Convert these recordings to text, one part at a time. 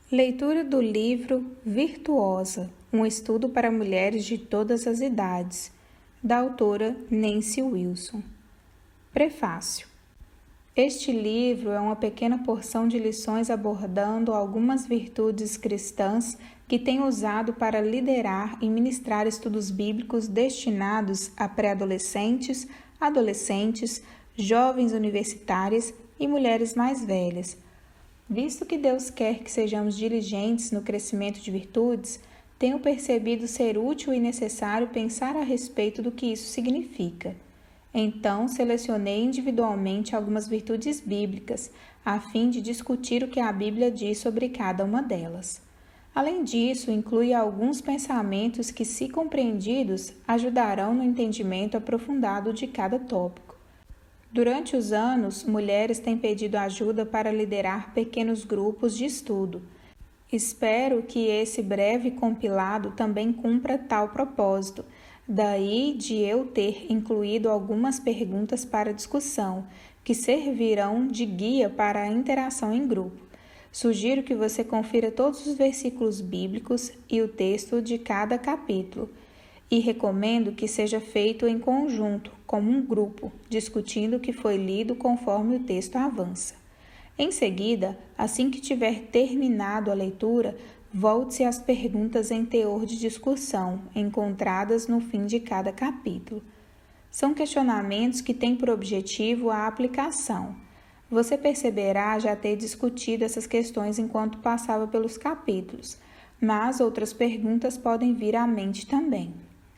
Leitura do livro Virtuosa, um estudo para mulheres de todas as idades, da autora Nancy Wilson. Prefácio. Este livro é uma pequena porção de lições abordando algumas virtudes cristãs que tem usado para liderar e ministrar estudos bíblicos destinados a pré-adolescentes, adolescentes, jovens universitárias e mulheres mais velhas. Visto que Deus quer que sejamos diligentes no crescimento de virtudes, tenho percebido ser útil e necessário pensar a respeito do que isso significa. Então, selecionei individualmente algumas virtudes bíblicas, a fim de discutir o que a Bíblia diz sobre cada uma delas. Além disso, inclui alguns pensamentos que, se compreendidos, ajudarão no entendimento aprofundado de cada tópico. Durante os anos, mulheres têm pedido ajuda para liderar pequenos grupos de estudo. Espero que esse breve compilado também cumpra tal propósito, daí de eu ter incluído algumas perguntas para discussão, que servirão de guia para a interação em grupo. Sugiro que você confira todos os versículos bíblicos e o texto de cada capítulo. E recomendo que seja feito em conjunto, como um grupo, discutindo o que foi lido conforme o texto avança. Em seguida, assim que tiver terminado a leitura, volte-se às perguntas em teor de discussão, encontradas no fim de cada capítulo. São questionamentos que têm por objetivo a aplicação. Você perceberá já ter discutido essas questões enquanto passava pelos capítulos, mas outras perguntas podem vir à mente também.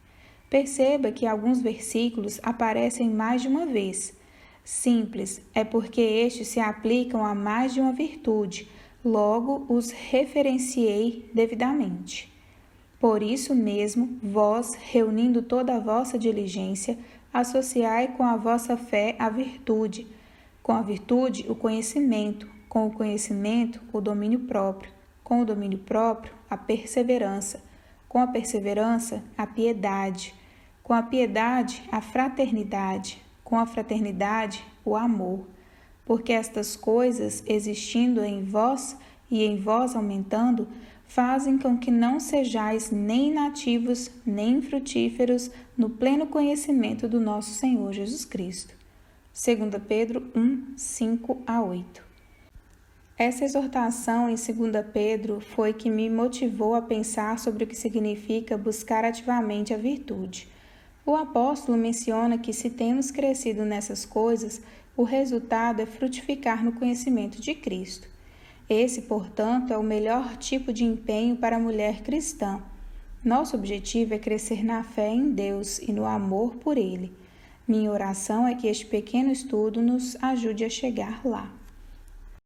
Perceba que alguns versículos aparecem mais de uma vez. Simples, é porque estes se aplicam a mais de uma virtude, logo os referenciei devidamente. Por isso mesmo, vós, reunindo toda a vossa diligência, associai com a vossa fé a virtude, com a virtude o conhecimento, com o conhecimento o domínio próprio, com o domínio próprio a perseverança, com a perseverança a piedade, com a piedade, a fraternidade, com a fraternidade, o amor. Porque estas coisas, existindo em vós e em vós aumentando, fazem com que não sejais nem inativos, nem frutíferos no pleno conhecimento do nosso Senhor Jesus Cristo. 2 Pedro 1, 5-8. Essa exortação em 2 Pedro foi que me motivou a pensar sobre o que significa buscar ativamente a virtude. O apóstolo menciona que, se temos crescido nessas coisas, o resultado é frutificar no conhecimento de Cristo. Esse, portanto, é o melhor tipo de empenho para a mulher cristã. Nosso objetivo é crescer na fé em Deus e no amor por Ele. Minha oração é que este pequeno estudo nos ajude a chegar lá.